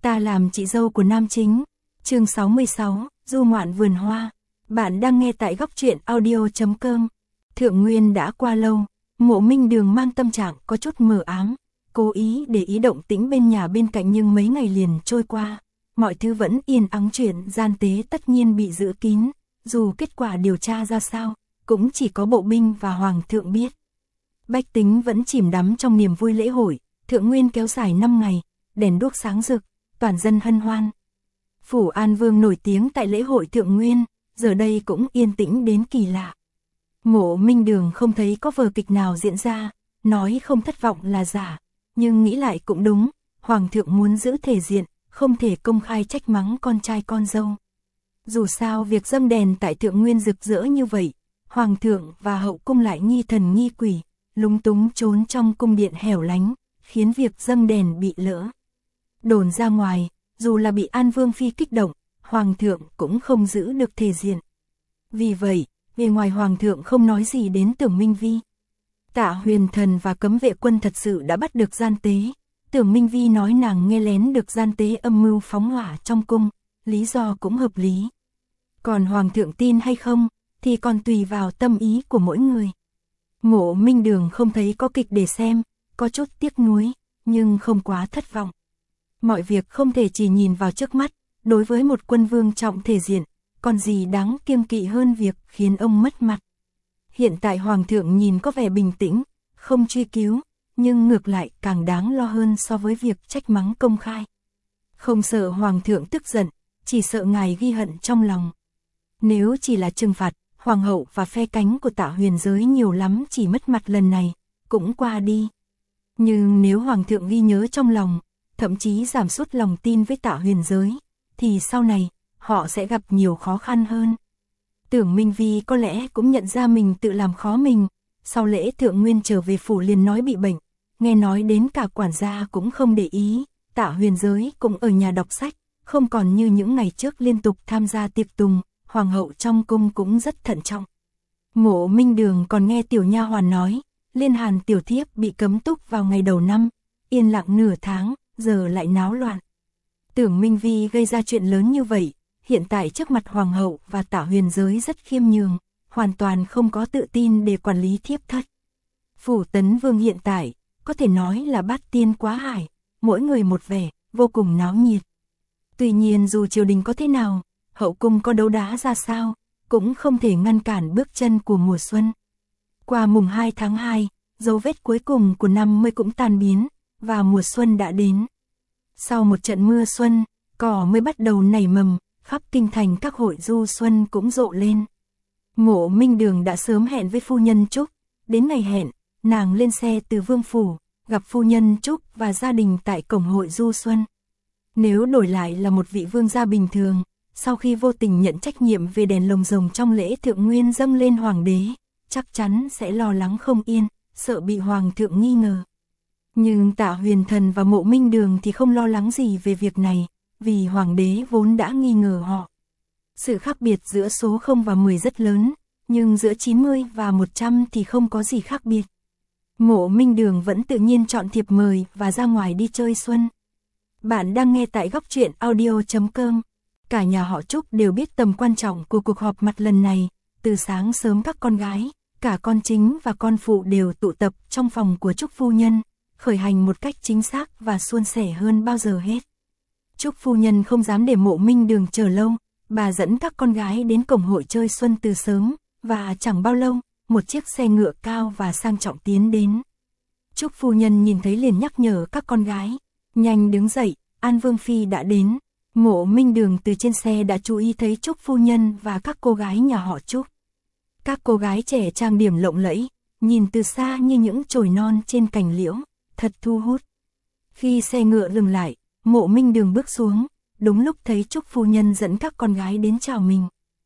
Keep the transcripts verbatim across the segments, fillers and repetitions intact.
Ta làm chị dâu của nam chính. Chương sáu mươi sáu, du ngoạn vườn hoa. Bạn đang nghe tại góc truyện audio chấm com. Thượng Nguyên đã qua lâu, Mộ Minh Đường mang tâm trạng có chút mờ ám, cố ý để ý động tĩnh bên nhà bên cạnh, nhưng mấy ngày liền trôi qua, mọi thứ vẫn yên ắng, chuyện gian tế tất nhiên bị giữ kín, dù kết quả điều tra ra sao, cũng chỉ có bộ binh và hoàng thượng biết. Bách tính vẫn chìm đắm trong niềm vui lễ hội, Thượng Nguyên kéo dài năm ngày, đèn đuốc sáng rực, toàn dân hân hoan. Phủ An Vương nổi tiếng tại lễ hội Thượng Nguyên, giờ đây cũng yên tĩnh đến kỳ lạ. Mộ Minh Đường không thấy có vở kịch nào diễn ra, nói không thất vọng là giả, nhưng nghĩ lại cũng đúng, Hoàng thượng muốn giữ thể diện, không thể công khai trách mắng con trai con dâu. Dù sao việc dâng đèn tại Thượng Nguyên rực rỡ như vậy, Hoàng thượng và hậu cung lại nghi thần nghi quỷ, lúng túng trốn trong cung điện hẻo lánh, khiến việc dâng đèn bị lỡ. Đồn ra ngoài, dù là bị An Vương Phi kích động, Hoàng thượng cũng không giữ được thể diện. Vì vậy, về ngoài Hoàng thượng không nói gì đến Tưởng Minh Vi. Tạ Huyền Thần và cấm vệ quân thật sự đã bắt được gian tế. Tưởng Minh Vi nói nàng nghe lén được gian tế âm mưu phóng hỏa trong cung, lý do cũng hợp lý. Còn Hoàng thượng tin hay không, thì còn tùy vào tâm ý của mỗi người. Mộ Minh Đường không thấy có kịch để xem, có chút tiếc nuối, nhưng không quá thất vọng. Mọi việc không thể chỉ nhìn vào trước mắt, đối với một quân vương trọng thể diện, còn gì đáng kiêng kỵ hơn việc khiến ông mất mặt. Hiện tại Hoàng thượng nhìn có vẻ bình tĩnh, không truy cứu, nhưng ngược lại càng đáng lo hơn so với việc trách mắng công khai. Không sợ Hoàng thượng tức giận, chỉ sợ ngài ghi hận trong lòng. Nếu chỉ là trừng phạt, Hoàng hậu và phe cánh của Tạ Huyền giới nhiều lắm chỉ mất mặt lần này, cũng qua đi. Nhưng nếu Hoàng thượng ghi nhớ trong lòng, thậm chí giảm sút lòng tin với Tạ Huyền giới, thì sau này, họ sẽ gặp nhiều khó khăn hơn. Tưởng Minh Vi có lẽ cũng nhận ra mình tự làm khó mình, sau lễ Thượng Nguyên trở về phủ liền nói bị bệnh, nghe nói đến cả quản gia cũng không để ý, Tạ Huyền giới cũng ở nhà đọc sách, không còn như những ngày trước liên tục tham gia tiệc tùng, Hoàng hậu trong cung cũng rất thận trọng. Mộ Minh Đường còn nghe tiểu nha hoàn nói, Liên Hàn tiểu thiếp bị cấm túc vào ngày đầu năm, yên lặng nửa tháng, giờ lại náo loạn. Tưởng Minh Vi gây ra chuyện lớn như vậy, hiện tại trước mặt Hoàng hậu và Tạ Huyền giới rất khiêm nhường, hoàn toàn không có tự tin để quản lý thiếp thất. Phủ Tấn Vương hiện tại, có thể nói là bát tiên quá hải, mỗi người một vẻ, vô cùng náo nhiệt. Tuy nhiên dù triều đình có thế nào, hậu cung có đấu đá ra sao, cũng không thể ngăn cản bước chân của mùa xuân. Qua mùng hai tháng hai, dấu vết cuối cùng của năm mới cũng tan biến, và mùa xuân đã đến. Sau một trận mưa xuân, cỏ mới bắt đầu nảy mầm, khắp kinh thành các hội du xuân cũng rộ lên. Mộ Minh Đường đã sớm hẹn với phu nhân Trúc, đến ngày hẹn, nàng lên xe từ Vương phủ, gặp phu nhân Trúc và gia đình tại cổng hội du xuân. Nếu đổi lại là một vị vương gia bình thường, sau khi vô tình nhận trách nhiệm về đèn lồng rồng trong lễ Thượng Nguyên dâng lên hoàng đế, chắc chắn sẽ lo lắng không yên, sợ bị Hoàng thượng nghi ngờ. Nhưng Tạ Huyền Thần và Mộ Minh Đường thì không lo lắng gì về việc này, vì Hoàng đế vốn đã nghi ngờ họ. Sự khác biệt giữa số không và mười rất lớn, nhưng giữa chín mươi và một trăm thì không có gì khác biệt. Mộ Minh Đường vẫn tự nhiên chọn thiệp mời và ra ngoài đi chơi xuân. Bạn đang nghe tại góc truyện audio chấm com. Cả nhà họ Trúc đều biết tầm quan trọng của cuộc họp mặt lần này, từ sáng sớm các con gái, cả con chính và con phụ đều tụ tập trong phòng của Trúc phu nhân, khởi hành một cách chính xác và suôn sẻ hơn bao giờ hết. Trúc phu nhân không dám để Mộ Minh Đường chờ lâu, bà dẫn các con gái đến cổng hội chơi xuân từ sớm, và chẳng bao lâu, một chiếc xe ngựa cao và sang trọng tiến đến. Trúc phu nhân nhìn thấy liền nhắc nhở các con gái, nhanh đứng dậy, An Vương Phi đã đến. Mộ Minh Đường từ trên xe đã chú ý thấy Trúc phu nhân và các cô gái nhà họ Trúc. Các cô gái trẻ trang điểm lộng lẫy, nhìn từ xa như những chồi non trên cành liễu, thật thu hút. Khi xe ngựa dừng lại, Mộ Minh Đường bước xuống, đúng lúc thấy Trúc phu nhân dẫn các con gái đến chào mình.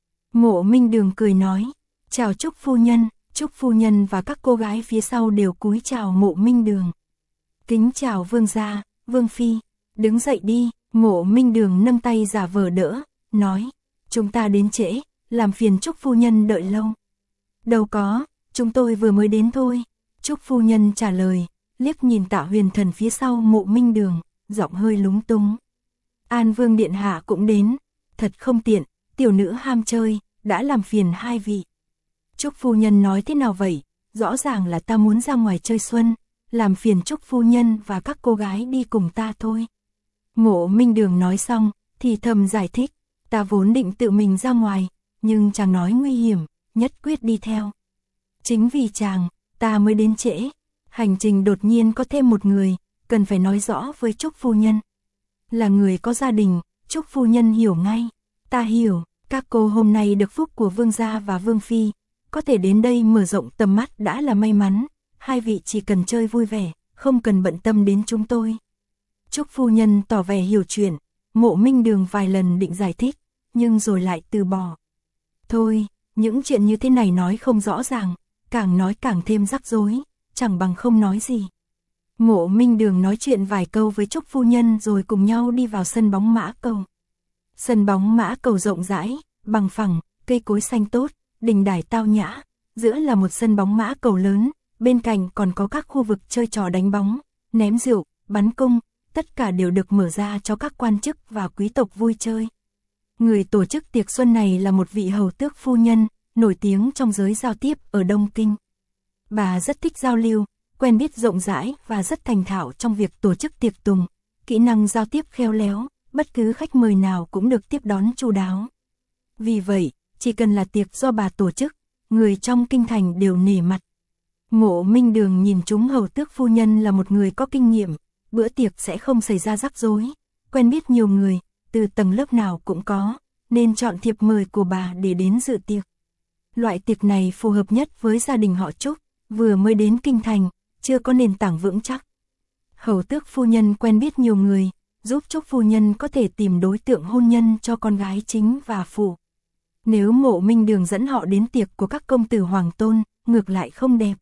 Mộ Minh Đường cười nói, chào Trúc phu nhân. Trúc phu nhân và các cô gái phía sau đều cúi chào Mộ Minh Đường. Kính chào vương gia, Vương Phi, đứng dậy đi. Mộ Minh Đường nâng tay giả vờ đỡ, nói, chúng ta đến trễ, làm phiền Trúc phu nhân đợi lâu. Đâu có, chúng tôi vừa mới đến thôi. Trúc phu nhân trả lời, liếc nhìn Tạ Huyền Thần phía sau Mộ Minh Đường, giọng hơi lúng túng. An Vương điện hạ cũng đến, thật không tiện, tiểu nữ ham chơi, đã làm phiền hai vị. Trúc phu nhân nói thế nào vậy, rõ ràng là ta muốn ra ngoài chơi xuân, làm phiền Trúc phu nhân và các cô gái đi cùng ta thôi. Mộ Minh Đường nói xong, thì thầm giải thích, ta vốn định tự mình ra ngoài, nhưng chàng nói nguy hiểm, nhất quyết đi theo. Chính vì chàng, ta mới đến trễ, hành trình đột nhiên có thêm một người, cần phải nói rõ với Trúc phu nhân. Là người có gia đình, Trúc phu nhân hiểu ngay, ta hiểu, các cô hôm nay được phúc của vương gia và vương phi, có thể đến đây mở rộng tầm mắt đã là may mắn, hai vị chỉ cần chơi vui vẻ, không cần bận tâm đến chúng tôi. Trúc phu nhân tỏ vẻ hiểu chuyện, Mộ Minh Đường vài lần định giải thích, nhưng rồi lại từ bỏ. Thôi, những chuyện như thế này nói không rõ ràng, càng nói càng thêm rắc rối, chẳng bằng không nói gì. Mộ Minh Đường nói chuyện vài câu với Trúc phu nhân rồi cùng nhau đi vào sân bóng mã cầu. Sân bóng mã cầu rộng rãi, bằng phẳng, cây cối xanh tốt, đình đài tao nhã, giữa là một sân bóng mã cầu lớn, bên cạnh còn có các khu vực chơi trò đánh bóng, ném rượu, bắn cung, tất cả đều được mở ra cho các quan chức và quý tộc vui chơi. Người tổ chức tiệc xuân này là một vị hầu tước phu nhân, nổi tiếng trong giới giao tiếp ở Đông Kinh. Bà rất thích giao lưu, quen biết rộng rãi và rất thành thạo trong việc tổ chức tiệc tùng, kỹ năng giao tiếp khéo léo, bất cứ khách mời nào cũng được tiếp đón chu đáo. Vì vậy, chỉ cần là tiệc do bà tổ chức, người trong kinh thành đều nể mặt. Mộ Minh Đường nhìn chúng hầu tước phu nhân là một người có kinh nghiệm, bữa tiệc sẽ không xảy ra rắc rối, quen biết nhiều người, từ tầng lớp nào cũng có, nên chọn thiệp mời của bà để đến dự tiệc. Loại tiệc này phù hợp nhất với gia đình họ Trúc, vừa mới đến kinh thành, chưa có nền tảng vững chắc. Hầu tước phu nhân quen biết nhiều người, giúp Trúc phu nhân có thể tìm đối tượng hôn nhân cho con gái chính và phụ. Nếu Mộ Minh Đường dẫn họ đến tiệc của các công tử hoàng tôn, ngược lại không đẹp.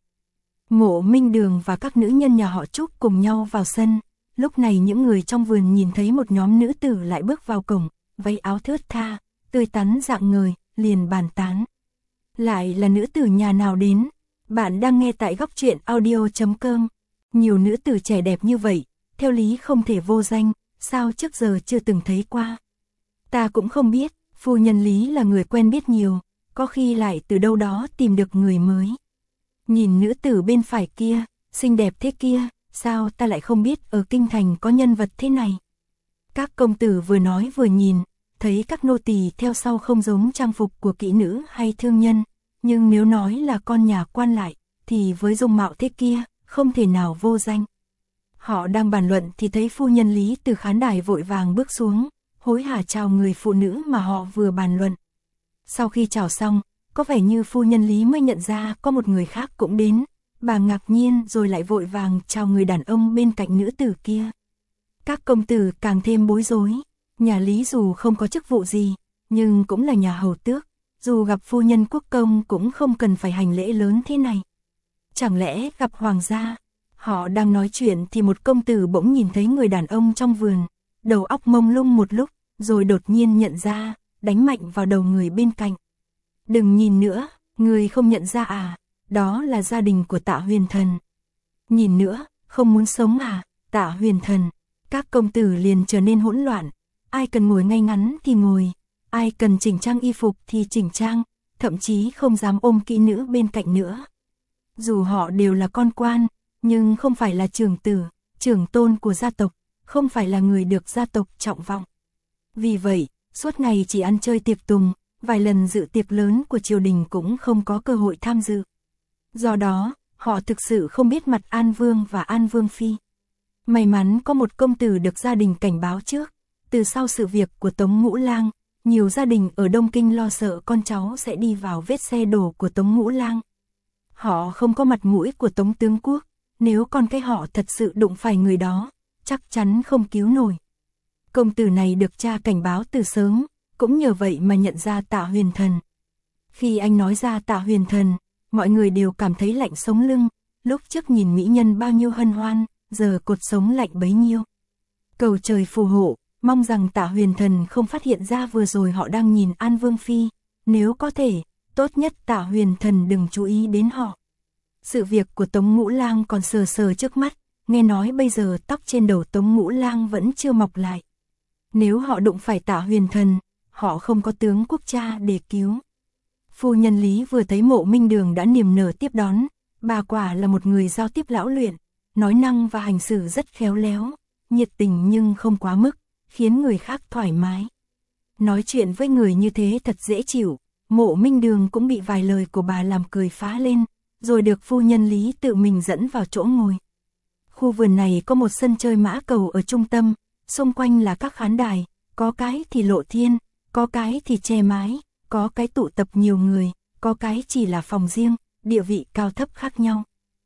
Mộ Minh Đường và các nữ nhân nhà họ Trúc cùng nhau vào sân, lúc này những người trong vườn nhìn thấy một nhóm nữ tử lại bước vào cổng, váy áo thướt tha, tươi tắn rạng ngời, liền bàn tán. Lại là nữ tử nhà nào đến? Bạn đang nghe tại góc truyện audio chấm com. Nhiều nữ tử trẻ đẹp như vậy, theo lý không thể vô danh, sao trước giờ chưa từng thấy qua. Ta cũng không biết, phu nhân Lý là người quen biết nhiều, có khi lại từ đâu đó tìm được người mới. Nhìn nữ tử bên phải kia, xinh đẹp thế kia, sao ta lại không biết ở kinh thành có nhân vật thế này. Các công tử vừa nói vừa nhìn, thấy các nô tỳ theo sau không giống trang phục của kỹ nữ hay thương nhân, nhưng nếu nói là con nhà quan lại, thì với dung mạo thế kia, không thể nào vô danh. Họ đang bàn luận thì thấy phu nhân Lý từ khán đài vội vàng bước xuống, hối hả chào người phụ nữ mà họ vừa bàn luận. Sau khi chào xong, có vẻ như phu nhân Lý mới nhận ra có một người khác cũng đến, bà ngạc nhiên rồi lại vội vàng chào người đàn ông bên cạnh nữ tử kia. Các công tử càng thêm bối rối, nhà Lý dù không có chức vụ gì, nhưng cũng là nhà hầu tước, dù gặp phu nhân quốc công cũng không cần phải hành lễ lớn thế này. Chẳng lẽ gặp hoàng gia? Họ đang nói chuyện thì một công tử bỗng nhìn thấy người đàn ông trong vườn, đầu óc mông lung một lúc, rồi đột nhiên nhận ra, đánh mạnh vào đầu người bên cạnh. Đừng nhìn nữa, người không nhận ra à, đó là gia đình của Tạ Huyền Thần. Nhìn nữa, không muốn sống à, Tạ Huyền Thần. Các công tử liền trở nên hỗn loạn, ai cần ngồi ngay ngắn thì ngồi, ai cần chỉnh trang y phục thì chỉnh trang, thậm chí không dám ôm kỹ nữ bên cạnh nữa. Dù họ đều là con quan, nhưng không phải là trưởng tử, trưởng tôn của gia tộc, không phải là người được gia tộc trọng vọng. Vì vậy, suốt ngày chỉ ăn chơi tiệc tùng, vài lần dự tiệc lớn của triều đình cũng không có cơ hội tham dự. Do đó, họ thực sự không biết mặt An Vương và An Vương Phi. May mắn có một công tử được gia đình cảnh báo trước, từ sau sự việc của Tống Ngũ Lang, nhiều gia đình ở Đông Kinh lo sợ con cháu sẽ đi vào vết xe đổ của Tống Ngũ Lang. Họ không có mặt mũi của Tống Tướng Quốc, nếu con cái họ thật sự đụng phải người đó, chắc chắn không cứu nổi. Công tử này được cha cảnh báo từ sớm, cũng nhờ vậy mà nhận ra Tạ Huyền Thần. Khi anh nói ra Tạ Huyền Thần, mọi người đều cảm thấy lạnh sống lưng, lúc trước nhìn mỹ nhân bao nhiêu hân hoan, giờ cột sống lạnh bấy nhiêu. Cầu trời phù hộ, mong rằng Tạ Huyền Thần không phát hiện ra vừa rồi họ đang nhìn An Vương Phi, nếu có thể, tốt nhất Tạ Huyền Thần đừng chú ý đến họ. Sự việc của Tống Ngũ Lang còn sờ sờ trước mắt, nghe nói bây giờ tóc trên đầu Tống Ngũ Lang vẫn chưa mọc lại. Nếu họ đụng phải Tạ Huyền Thần, họ không có tướng quốc cha để cứu. Phu nhân Lý vừa thấy Mộ Minh Đường đã niềm nở tiếp đón, bà quả là một người giao tiếp lão luyện, nói năng và hành xử rất khéo léo, nhiệt tình nhưng không quá mức, khiến người khác thoải mái. Nói chuyện với người như thế thật dễ chịu, Mộ Minh Đường cũng bị vài lời của bà làm cười phá lên, rồi được phu nhân Lý tự mình dẫn vào chỗ ngồi. Khu vườn này có một sân chơi mã cầu ở trung tâm, xung quanh là các khán đài, có cái thì lộ thiên, có cái thì che mái, có cái tụ tập nhiều người, có cái chỉ là phòng riêng, địa vị cao thấp khác nhau.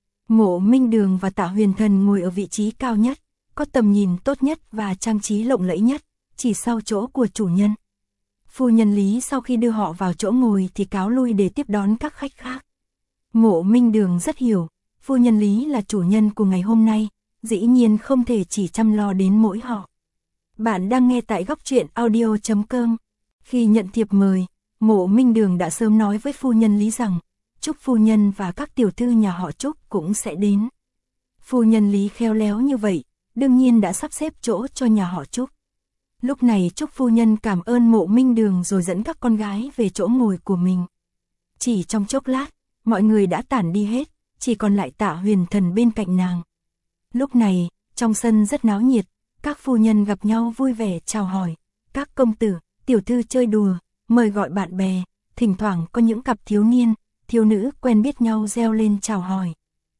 Mộ Minh Đường và Tạ Huyền Thần ngồi ở vị trí cao nhất, có tầm nhìn tốt nhất và trang trí lộng lẫy nhất, chỉ sau chỗ của chủ nhân. Phu nhân Lý sau khi đưa họ vào chỗ ngồi thì cáo lui để tiếp đón các khách khác. Mộ Minh Đường rất hiểu, phu nhân Lý là chủ nhân của ngày hôm nay, dĩ nhiên không thể chỉ chăm lo đến mỗi họ. Bạn đang nghe tại góc truyện audio chấm com. Khi nhận thiệp mời, Mộ Minh Đường đã sớm nói với phu nhân Lý rằng, Trúc phu nhân và các tiểu thư nhà họ Trúc cũng sẽ đến. Phu nhân Lý khéo léo như vậy, đương nhiên đã sắp xếp chỗ cho nhà họ Trúc. Lúc này Trúc phu nhân cảm ơn Mộ Minh Đường rồi dẫn các con gái về chỗ ngồi của mình. Chỉ trong chốc lát, mọi người đã tản đi hết, chỉ còn lại Tạ Huyền Thần bên cạnh nàng. Lúc này, trong sân rất náo nhiệt, các phu nhân gặp nhau vui vẻ chào hỏi, các công tử, tiểu thư chơi đùa, mời gọi bạn bè, thỉnh thoảng có những cặp thiếu niên, thiếu nữ quen biết nhau reo lên chào hỏi.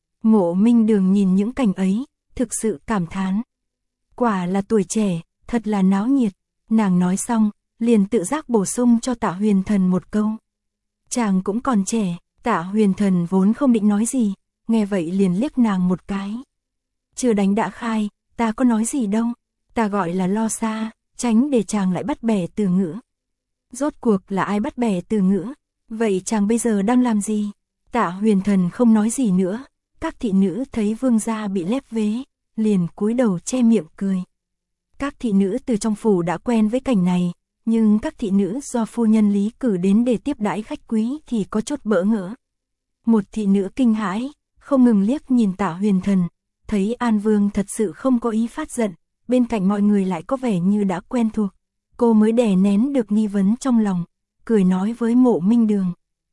Mộ Minh Đường nhìn những cảnh ấy, thực sự cảm thán. Quả là tuổi trẻ, thật là náo nhiệt, nàng nói xong, liền tự giác bổ sung cho Tạ Huyền Thần một câu. Chàng cũng còn trẻ, Tạ Huyền Thần vốn không định nói gì, nghe vậy liền liếc nàng một cái. Chưa đánh đã khai, ta có nói gì đâu, ta gọi là lo xa, tránh để chàng lại bắt bẻ từ ngữ. Rốt cuộc là ai bắt bẻ từ ngữ, vậy chàng bây giờ đang làm gì? Tạ Huyền Thần không nói gì nữa, các thị nữ thấy vương gia bị lép vế, liền cúi đầu che miệng cười. Các thị nữ từ trong phủ đã quen với cảnh này, nhưng các thị nữ do phu nhân Lý cử đến để tiếp đãi khách quý thì có chút bỡ ngỡ. Một thị nữ kinh hãi, không ngừng liếc nhìn Tạ Huyền Thần, thấy An Vương thật sự không có ý phát giận, bên cạnh mọi người lại có vẻ như đã quen thuộc. Cô mới đè nén được nghi vấn trong lòng, cười nói với Mộ Minh Đường.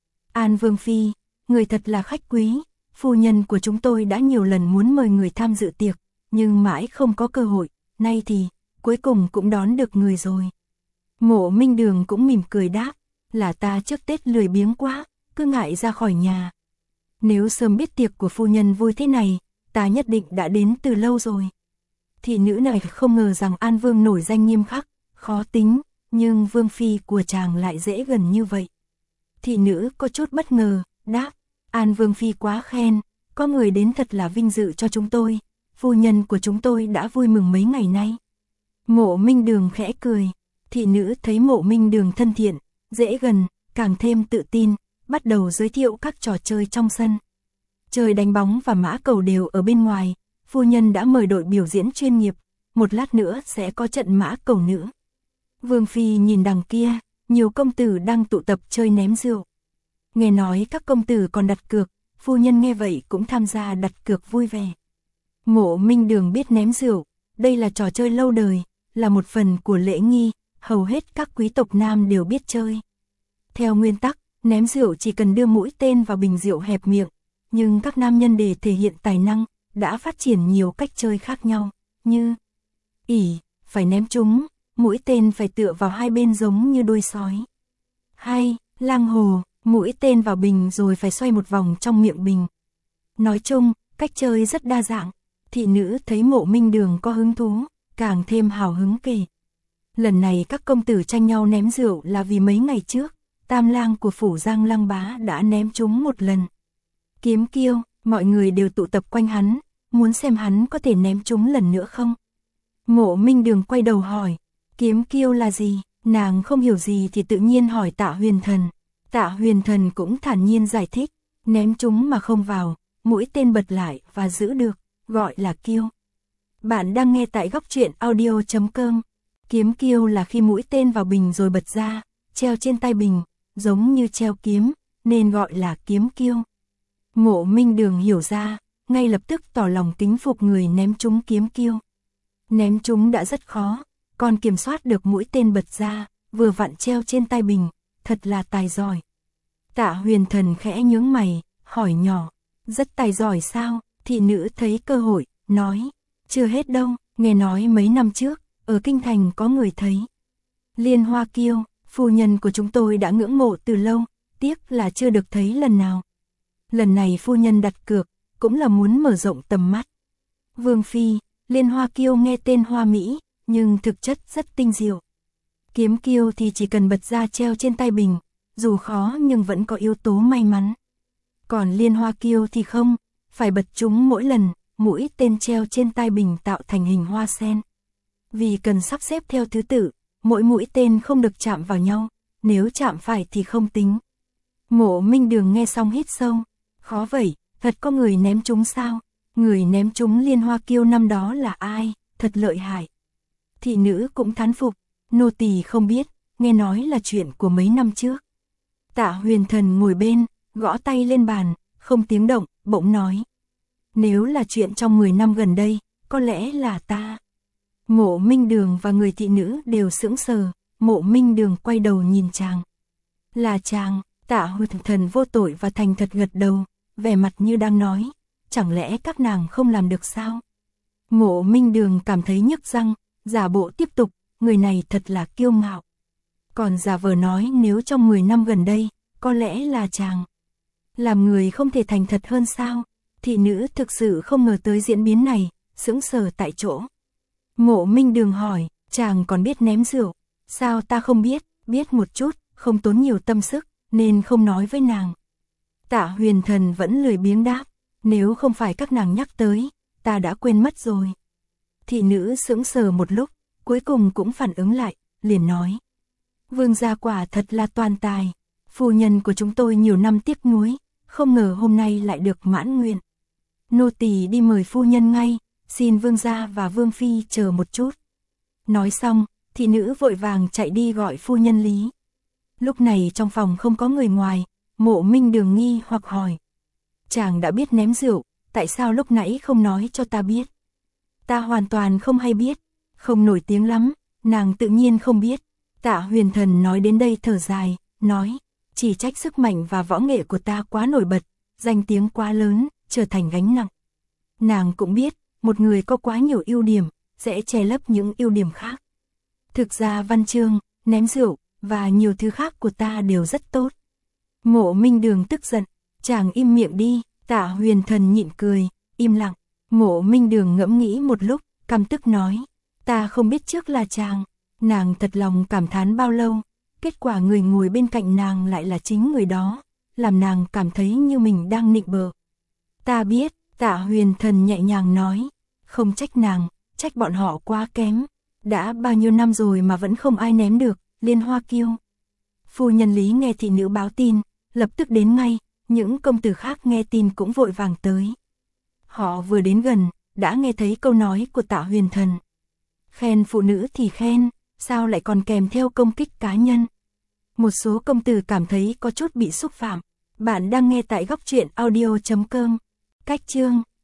An Vương phi, người thật là khách quý, phu nhân của chúng tôi đã nhiều lần muốn mời người tham dự tiệc, nhưng mãi không có cơ hội, nay thì, cuối cùng cũng đón được người rồi. Mộ Minh Đường cũng mỉm cười đáp, là ta trước Tết lười biếng quá, cứ ngại ra khỏi nhà. Nếu sớm biết tiệc của phu nhân vui thế này, ta nhất định đã đến từ lâu rồi. Thị nữ này không ngờ rằng An Vương nổi danh nghiêm khắc, khó tính, nhưng Vương phi của chàng lại dễ gần như vậy. Thị nữ có chút bất ngờ, đáp, An Vương phi quá khen, có người đến thật là vinh dự cho chúng tôi, phu nhân của chúng tôi đã vui mừng mấy ngày nay. Mộ Minh Đường khẽ cười, thị nữ thấy Mộ Minh Đường thân thiện, dễ gần, càng thêm tự tin, bắt đầu giới thiệu các trò chơi trong sân. Chơi đánh bóng và mã cầu đều ở bên ngoài, phu nhân đã mời đội biểu diễn chuyên nghiệp, một lát nữa sẽ có trận mã cầu nữ. Vương phi nhìn đằng kia, nhiều công tử đang tụ tập chơi ném rượu. Nghe nói các công tử còn đặt cược, phu nhân nghe vậy cũng tham gia đặt cược vui vẻ. Mộ Minh Đường biết ném rượu, đây là trò chơi lâu đời, là một phần của lễ nghi, hầu hết các quý tộc nam đều biết chơi. Theo nguyên tắc, ném rượu chỉ cần đưa mũi tên vào bình rượu hẹp miệng, nhưng các nam nhân để thể hiện tài năng, đã phát triển nhiều cách chơi khác nhau, như ỉ, phải ném trúng, mũi tên phải tựa vào hai bên giống như đuôi sói. Hay, lang hồ, mũi tên vào bình rồi phải xoay một vòng trong miệng bình. Nói chung, cách chơi rất đa dạng, thị nữ thấy Mộ Minh Đường có hứng thú, càng thêm hào hứng kể. Lần này các công tử tranh nhau ném rượu là vì mấy ngày trước, tam lang của phủ Giang Lăng Bá đã ném trúng một lần. Kiếm Kiêu, mọi người đều tụ tập quanh hắn, muốn xem hắn có thể ném trúng lần nữa không. Mộ Minh Đường quay đầu hỏi, Kiếm Kiêu là gì? Nàng không hiểu gì thì tự nhiên hỏi Tạ Huyền Thần. Tạ Huyền Thần cũng thản nhiên giải thích, ném trúng mà không vào, mũi tên bật lại và giữ được, gọi là kiêu. Bạn đang nghe tại góc truyện audio chấm com. Kiếm kiêu là khi mũi tên vào bình rồi bật ra, treo trên tay bình, giống như treo kiếm, nên gọi là kiếm kiêu. Mộ Minh Đường hiểu ra, ngay lập tức tỏ lòng kính phục người ném trúng kiếm kiêu. Ném trúng đã rất khó, còn kiểm soát được mũi tên bật ra, vừa vặn treo trên tay bình, thật là tài giỏi. Tạ Huyền Thần khẽ nhướng mày, hỏi nhỏ, rất tài giỏi sao? Thị nữ thấy cơ hội, nói, chưa hết đâu, nghe nói mấy năm trước, ở Kinh Thành có người thấy. Liên Hoa Kiêu, phu nhân của chúng tôi đã ngưỡng mộ từ lâu, tiếc là chưa được thấy lần nào. Lần này phu nhân đặt cược, cũng là muốn mở rộng tầm mắt. Vương Phi, Liên Hoa Kiêu nghe tên hoa mỹ, nhưng thực chất rất tinh diệu. Kiếm kiêu thì chỉ cần bật ra treo trên tay bình, dù khó nhưng vẫn có yếu tố may mắn. Còn Liên Hoa Kiêu thì không, phải bật chúng mỗi lần, mũi tên treo trên tay bình tạo thành hình hoa sen. Vì cần sắp xếp theo thứ tự, mỗi mũi tên không được chạm vào nhau, nếu chạm phải thì không tính. Mộ Minh Đường nghe xong hít sâu, khó vậy, thật có người ném chúng sao? Người ném chúng Liên Hoa Kiêu năm đó là ai? Thật lợi hại. Thị nữ cũng thán phục, nô tỳ không biết, nghe nói là chuyện của mấy năm trước. Tạ Huyền Thần ngồi bên, gõ tay lên bàn, không tiếng động, bỗng nói. Nếu là chuyện trong mười năm gần đây, có lẽ là ta. Mộ Minh Đường và người thị nữ đều sững sờ, Mộ Minh Đường quay đầu nhìn chàng. Là chàng, Tạ Huyền Thần vô tội và thành thật gật đầu, vẻ mặt như đang nói, chẳng lẽ các nàng không làm được sao? Mộ Minh Đường cảm thấy nhức răng, giả bộ tiếp tục, người này thật là kiêu ngạo. Còn giả vờ nói nếu trong mười năm gần đây, có lẽ là chàng. Làm người không thể thành thật hơn sao? Thị nữ thực sự không ngờ tới diễn biến này, sững sờ tại chỗ. Mộ Minh Đường hỏi, chàng còn biết ném rượu? Sao ta không biết, biết một chút, không tốn nhiều tâm sức, nên không nói với nàng. Tạ Huyền Thần vẫn lười biếng đáp, nếu không phải các nàng nhắc tới, ta đã quên mất rồi. Thị nữ sững sờ một lúc, cuối cùng cũng phản ứng lại, liền nói. Vương gia quả thật là toàn tài, phu nhân của chúng tôi nhiều năm tiếc nuối, không ngờ hôm nay lại được mãn nguyện. Nô tỳ đi mời phu nhân ngay, xin vương gia và vương phi chờ một chút. Nói xong, thị nữ vội vàng chạy đi gọi phu nhân Lý. Lúc này trong phòng không có người ngoài, Mộ Minh Đường nghi hoặc hỏi. Chàng đã biết ném rượu, tại sao lúc nãy không nói cho ta biết? Ta hoàn toàn không hay biết, không nổi tiếng lắm, nàng tự nhiên không biết. Tạ Huyền Thần nói đến đây thở dài, nói, chỉ trách sức mạnh và võ nghệ của ta quá nổi bật, danh tiếng quá lớn, trở thành gánh nặng. Nàng cũng biết, một người có quá nhiều ưu điểm, sẽ che lấp những ưu điểm khác. Thực ra văn chương, ném rượu, và nhiều thứ khác của ta đều rất tốt. Mộ Minh Đường tức giận, chàng im miệng đi. Tạ Huyền Thần nhịn cười, im lặng. Mộ Minh Đường ngẫm nghĩ một lúc, căm tức nói, ta không biết trước là chàng. Nàng thật lòng cảm thán bao lâu, kết quả người ngồi bên cạnh nàng lại là chính người đó, làm nàng cảm thấy như mình đang nịnh bợ. Ta biết, Tạ Huyền Thần nhẹ nhàng nói, không trách nàng, trách bọn họ quá kém. Đã bao nhiêu năm rồi mà vẫn không ai ném được Liên Hoa Kiêu. Phu nhân Lý nghe thị nữ báo tin, lập tức đến ngay, những công tử khác nghe tin cũng vội vàng tới. Họ vừa đến gần, đã nghe thấy câu nói của Tạ Huyền Thần. Khen phụ nữ thì khen, sao lại còn kèm theo công kích cá nhân? Một số công tử cảm thấy có chút bị xúc phạm. Bạn đang nghe tại góc truyện audio chấm com. Cách chương